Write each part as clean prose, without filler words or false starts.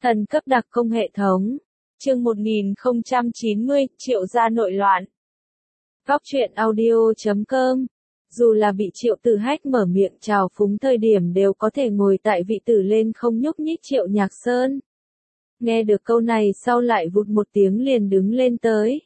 Thần cấp đặc công hệ thống. Chương 1090, Triệu gia nội loạn. Góc truyện audio.com. Dù là bị Triệu Tử Hách mở miệng trào phúng thời điểm đều có thể ngồi tại vị tử lên không nhúc nhích Triệu Nhạc Sơn. Nghe được câu này sau lại vụt một tiếng liền đứng lên tới.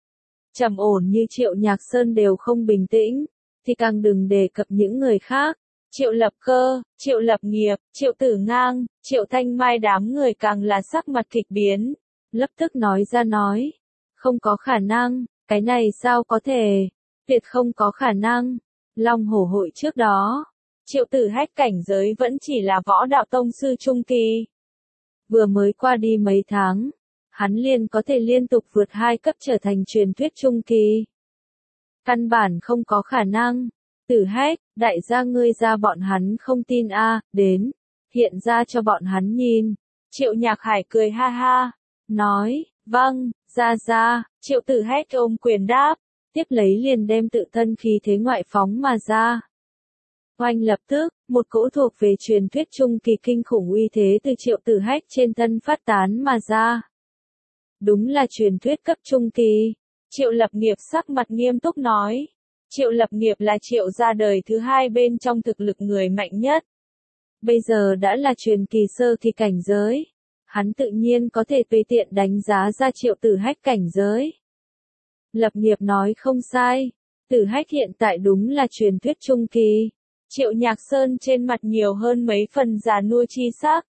Trầm ổn như Triệu Nhạc Sơn đều không bình tĩnh, thì càng đừng đề cập những người khác. Triệu Lập Cơ, Triệu Lập Nghiệp, Triệu Tử Ngang, Triệu Thanh Mai đám người càng là sắc mặt kịch biến. Lập tức nói ra nói. Không có khả năng, cái này sao có thể? Tuyệt không có khả năng. Long Hổ hội trước đó, Triệu Tử Hách cảnh giới vẫn chỉ là võ đạo tông sư trung kỳ. Vừa mới qua đi mấy tháng, hắn liền có thể liên tục vượt 2 cấp trở thành truyền thuyết trung kỳ. Căn bản không có khả năng. Tử Hách, đại gia ngươi ra bọn hắn không tin a, đến, hiện ra cho bọn hắn nhìn. Triệu Nhạc Hải cười ha ha, nói, vâng, ra, Triệu Tử Hách ôm quyền đáp, tiếp lấy liền đem tự thân khí thế ngoại phóng mà ra. Oanh lập tức, một cỗ thuộc về truyền thuyết trung kỳ kinh khủng uy thế từ Triệu Tử Hách trên thân phát tán mà ra. Đúng là truyền thuyết cấp trung kỳ. Triệu Lập Nghiệp sắc mặt nghiêm túc nói. Triệu Lập Nghiệp là Triệu gia đời thứ 2 bên trong thực lực người mạnh nhất. Bây giờ đã là truyền kỳ sơ kỳ cảnh giới. Hắn tự nhiên có thể tùy tiện đánh giá ra Triệu Tử Hách cảnh giới. Lập Nghiệp nói không sai. Tử Hách hiện tại đúng là truyền thuyết trung kỳ. Triệu Nhạc Sơn trên mặt nhiều hơn mấy phần già nua chi sắc.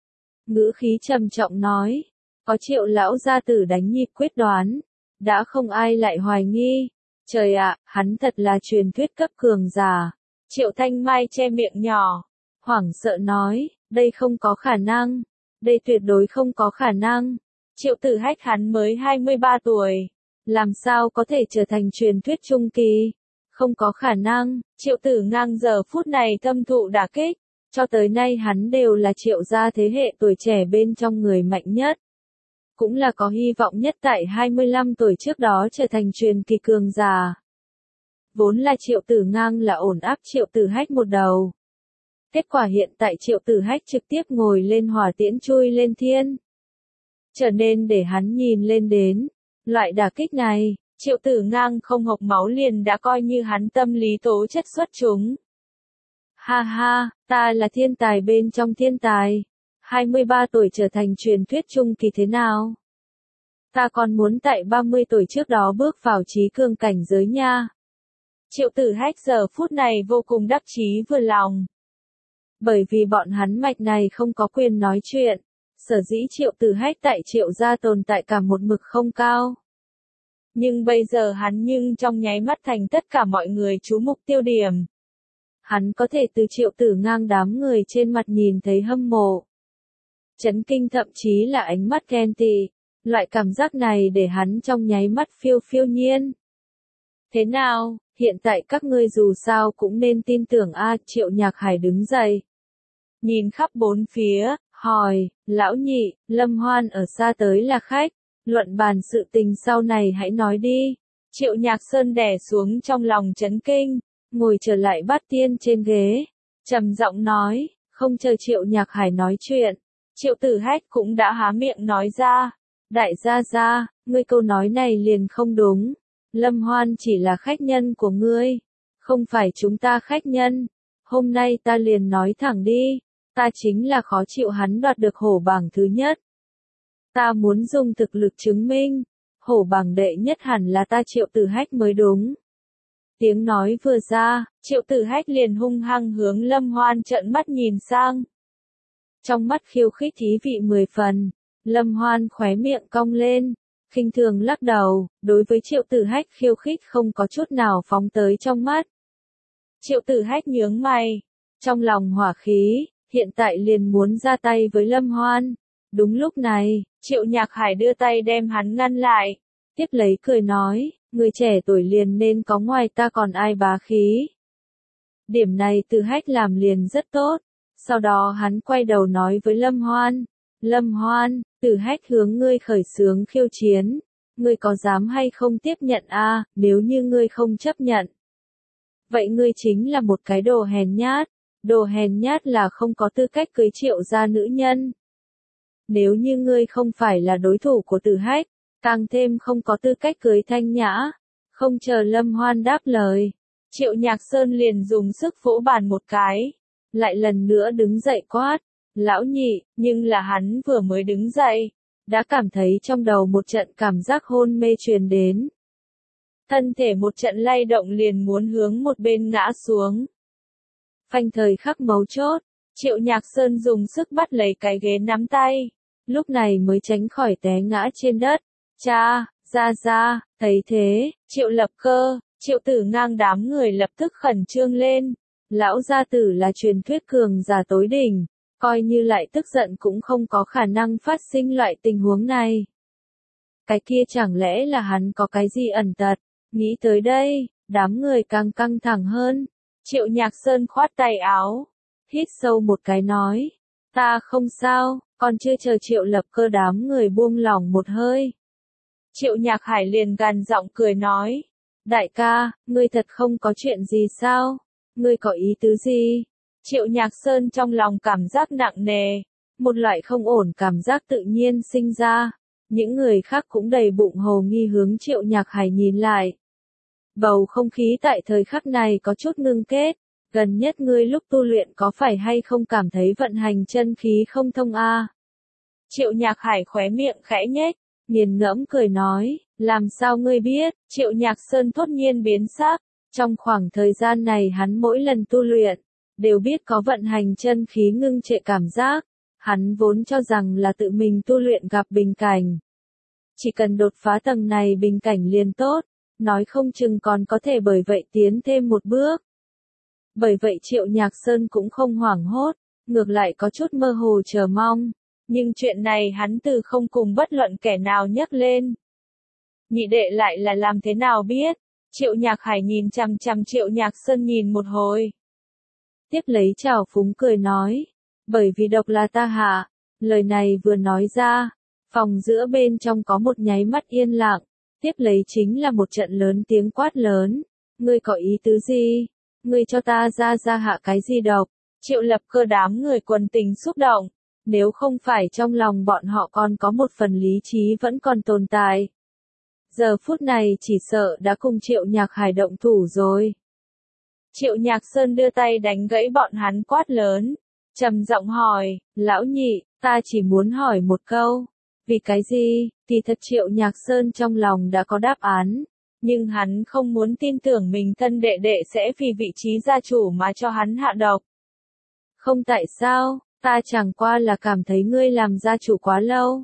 Ngữ khí trầm trọng nói. Có Triệu lão gia tử đánh nhịp quyết đoán. Đã không ai lại hoài nghi. Trời ạ, hắn thật là truyền thuyết cấp cường giả. Triệu Thanh Mai che miệng nhỏ. Hoảng sợ nói, đây không có khả năng. Đây tuyệt đối không có khả năng. Triệu Tử Hách hắn mới 23 tuổi. Làm sao có thể trở thành truyền thuyết trung kỳ? Không có khả năng. Triệu Tử Ngang giờ phút này thâm thụ đả kích. Cho tới nay hắn đều là Triệu gia thế hệ tuổi trẻ bên trong người mạnh nhất. Cũng là có hy vọng nhất tại 25 tuổi trước đó trở thành truyền kỳ cường giả. Vốn là Triệu Tử Ngang là ổn áp Triệu Tử Hách một đầu. Kết quả hiện tại Triệu Tử Hách trực tiếp ngồi lên hỏa tiễn chui lên thiên. Trở nên để hắn nhìn lên đến. Loại đả kích này, Triệu Tử Ngang không hộc máu liền đã coi như hắn tâm lý tố chất xuất chúng. Ha ha, ta là thiên tài bên trong thiên tài. 23 tuổi trở thành truyền thuyết trung kỳ thế nào? Ta còn muốn tại 30 tuổi trước đó bước vào trí cường cảnh giới nha. Triệu Tử Hách giờ phút này vô cùng đắc chí vừa lòng. Bởi vì bọn hắn mạch này không có quyền nói chuyện, sở dĩ Triệu Tử Hách tại Triệu gia tồn tại cả một mực không cao. Nhưng bây giờ hắn trong nháy mắt thành tất cả mọi người chú mục tiêu điểm. Hắn có thể từ Triệu Tử Ngang đám người trên mặt nhìn thấy hâm mộ. Chấn kinh thậm chí là ánh mắt ghen tị. Loại cảm giác này để hắn trong nháy mắt phiêu nhiên. Thế nào, hiện tại các ngươi dù sao cũng nên tin tưởng a. Triệu Nhạc Hải đứng dậy. Nhìn khắp bốn phía, hỏi, lão nhị, Lâm Hoan ở xa tới là khách. Luận bàn sự tình sau này hãy nói đi. Triệu Nhạc Sơn đè xuống trong lòng chấn kinh. Ngồi trở lại bát tiên trên ghế. Trầm giọng nói, không chờ Triệu Nhạc Hải nói chuyện. Triệu Tử Hách cũng đã há miệng nói ra. Đại gia, ngươi câu nói này liền không đúng. Lâm Hoan chỉ là khách nhân của ngươi. Không phải chúng ta khách nhân. Hôm nay ta liền nói thẳng đi. Ta chính là khó chịu hắn đoạt được hổ bảng thứ nhất. Ta muốn dùng thực lực chứng minh. Hổ bảng đệ nhất hẳn là ta Triệu Tử Hách mới đúng. Tiếng nói vừa ra, Triệu Tử Hách liền hung hăng hướng Lâm Hoan trợn mắt nhìn sang. Trong mắt khiêu khích ý vị 10 phần, Lâm Hoan khóe miệng cong lên, khinh thường lắc đầu, đối với Triệu Tử Hách khiêu khích không có chút nào phóng tới trong mắt. Triệu Tử Hách nhướng mày, trong lòng hỏa khí, hiện tại liền muốn ra tay với Lâm Hoan. Đúng lúc này, Triệu Nhạc Hải đưa tay đem hắn ngăn lại, tiếp lấy cười nói, người trẻ tuổi liền nên có ngoài ta còn ai bá khí. Điểm này Tử Hách làm liền rất tốt. Sau đó hắn quay đầu nói với Lâm Hoan. Lâm Hoan, Tử Hách hướng ngươi khởi xướng khiêu chiến. Ngươi có dám hay không tiếp nhận a? Nếu như ngươi không chấp nhận. Vậy ngươi chính là một cái đồ hèn nhát. Đồ hèn nhát là không có tư cách cưới Triệu gia nữ nhân. nếu như ngươi không phải là đối thủ của Tử Hách, càng thêm không có tư cách cưới Thanh Nhã. Không chờ Lâm Hoan đáp lời, Triệu Nhạc Sơn liền dùng sức vỗ bàn một cái, lại lần nữa đứng dậy quát, lão nhị, nhưng là hắn vừa mới đứng dậy, đã cảm thấy trong đầu một trận cảm giác hôn mê truyền đến. Thân thể một trận lay động liền muốn hướng một bên ngã xuống. Phanh thời khắc mấu chốt, Triệu Nhạc Sơn dùng sức bắt lấy cái ghế nắm tay, lúc này mới tránh khỏi té ngã trên đất. Cha, ra, thấy thế, Triệu Lập Cơ, Triệu Tử Ngang đám người lập tức khẩn trương lên. Lão gia tử là truyền thuyết cường giả tối đỉnh, coi như lại tức giận cũng không có khả năng phát sinh loại tình huống này. Cái kia chẳng lẽ là hắn có cái gì ẩn tật? Nghĩ tới đây, đám người càng căng thẳng hơn. Triệu Nhạc Sơn khoát tay áo, hít sâu một cái nói, ta không sao, còn chưa chờ Triệu Lập Cơ đám người buông lỏng một hơi. Triệu Nhạc Hải liền gằn giọng cười nói, đại ca, ngươi thật không có chuyện gì sao? Ngươi có ý tứ gì? Triệu Nhạc Sơn trong lòng cảm giác nặng nề, một loại không ổn cảm giác tự nhiên sinh ra. Những người khác cũng đầy bụng hồ nghi hướng Triệu Nhạc Hải nhìn lại. Bầu không khí tại thời khắc này có chút ngưng kết, gần nhất ngươi lúc tu luyện có phải hay không cảm thấy vận hành chân khí không thông a? Triệu Nhạc Hải khóe miệng khẽ nhếch, nghiền ngẫm cười nói, làm sao ngươi biết? Triệu Nhạc Sơn thốt nhiên biến sắc, trong khoảng thời gian này hắn mỗi lần tu luyện, đều biết có vận hành chân khí ngưng trệ cảm giác, hắn vốn cho rằng là tự mình tu luyện gặp bình cảnh. Chỉ cần đột phá tầng này bình cảnh liền tốt, nói không chừng còn có thể bởi vậy tiến thêm một bước. Bởi vậy Triệu Nhạc Sơn cũng không hoảng hốt, ngược lại có chút mơ hồ chờ mong, nhưng chuyện này hắn từ không cùng bất luận kẻ nào nhắc lên. Nhị đệ lại là làm thế nào biết? Triệu Nhạc Hải nhìn chằm chằm Triệu Nhạc Sơn nhìn một hồi. Tiếp lấy trào phúng cười nói, bởi vì độc là ta hạ, lời này vừa nói ra, phòng giữa bên trong có một nháy mắt yên lặng, tiếp lấy chính là một trận lớn tiếng quát lớn, ngươi có ý tứ gì? Ngươi cho ta ra hạ cái gì độc? Triệu Lập Cơ đám người quần tình xúc động, nếu không phải trong lòng bọn họ còn có một phần lý trí vẫn còn tồn tại. Giờ phút này chỉ sợ đã cùng Triệu Nhạc Hải động thủ rồi. Triệu Nhạc Sơn đưa tay đánh gãy bọn hắn quát lớn, trầm giọng hỏi, lão nhị, ta chỉ muốn hỏi một câu, vì cái gì? Kỳ thật Triệu Nhạc Sơn trong lòng đã có đáp án, nhưng hắn không muốn tin tưởng mình thân đệ đệ sẽ vì vị trí gia chủ mà cho hắn hạ độc. Không tại sao, ta chẳng qua là cảm thấy ngươi làm gia chủ quá lâu,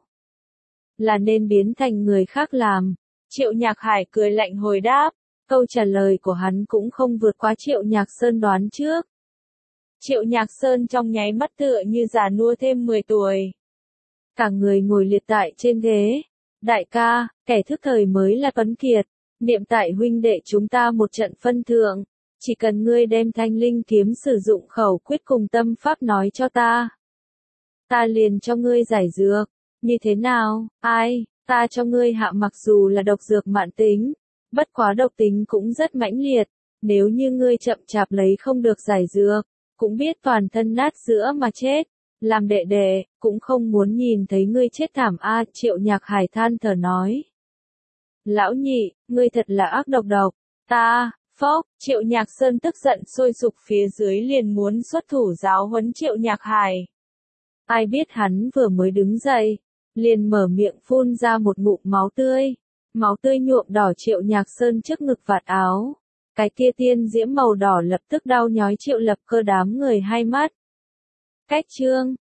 là nên biến thành người khác làm. Triệu Nhạc Hải cười lạnh hồi đáp, câu trả lời của hắn cũng không vượt quá Triệu Nhạc Sơn đoán trước. Triệu Nhạc Sơn trong nháy mắt tựa như già nua thêm 10 tuổi. Cả người ngồi liệt tại trên ghế. Đại ca, kẻ thức thời mới là Tuấn Kiệt, niệm tại huynh đệ chúng ta một trận phân thượng, chỉ cần ngươi đem Thanh Linh kiếm sử dụng khẩu quyết cùng tâm pháp nói cho ta. Ta liền cho ngươi giải dược, như thế nào, ai? Ta cho ngươi hạ mặc dù là độc dược mãn tính, bất quá độc tính cũng rất mãnh liệt, nếu như ngươi chậm chạp lấy không được giải dược, cũng biết toàn thân nát giữa mà chết, làm đệ đệ, cũng không muốn nhìn thấy ngươi chết thảm a. Triệu Nhạc Hải than thở nói. Lão nhị, ngươi thật là ác độc, ta, phốc, Triệu Nhạc Sơn tức giận sôi sục phía dưới liền muốn xuất thủ giáo huấn Triệu Nhạc Hải. Ai biết hắn vừa mới đứng dậy, liền mở miệng phun ra một ngụm máu tươi nhuộm đỏ Triệu Nhạc Sơn trước ngực vạt áo. Cái kia tiên diễm màu đỏ lập tức đau nhói Triệu Lập Cơ đám người hai mắt. Cách chương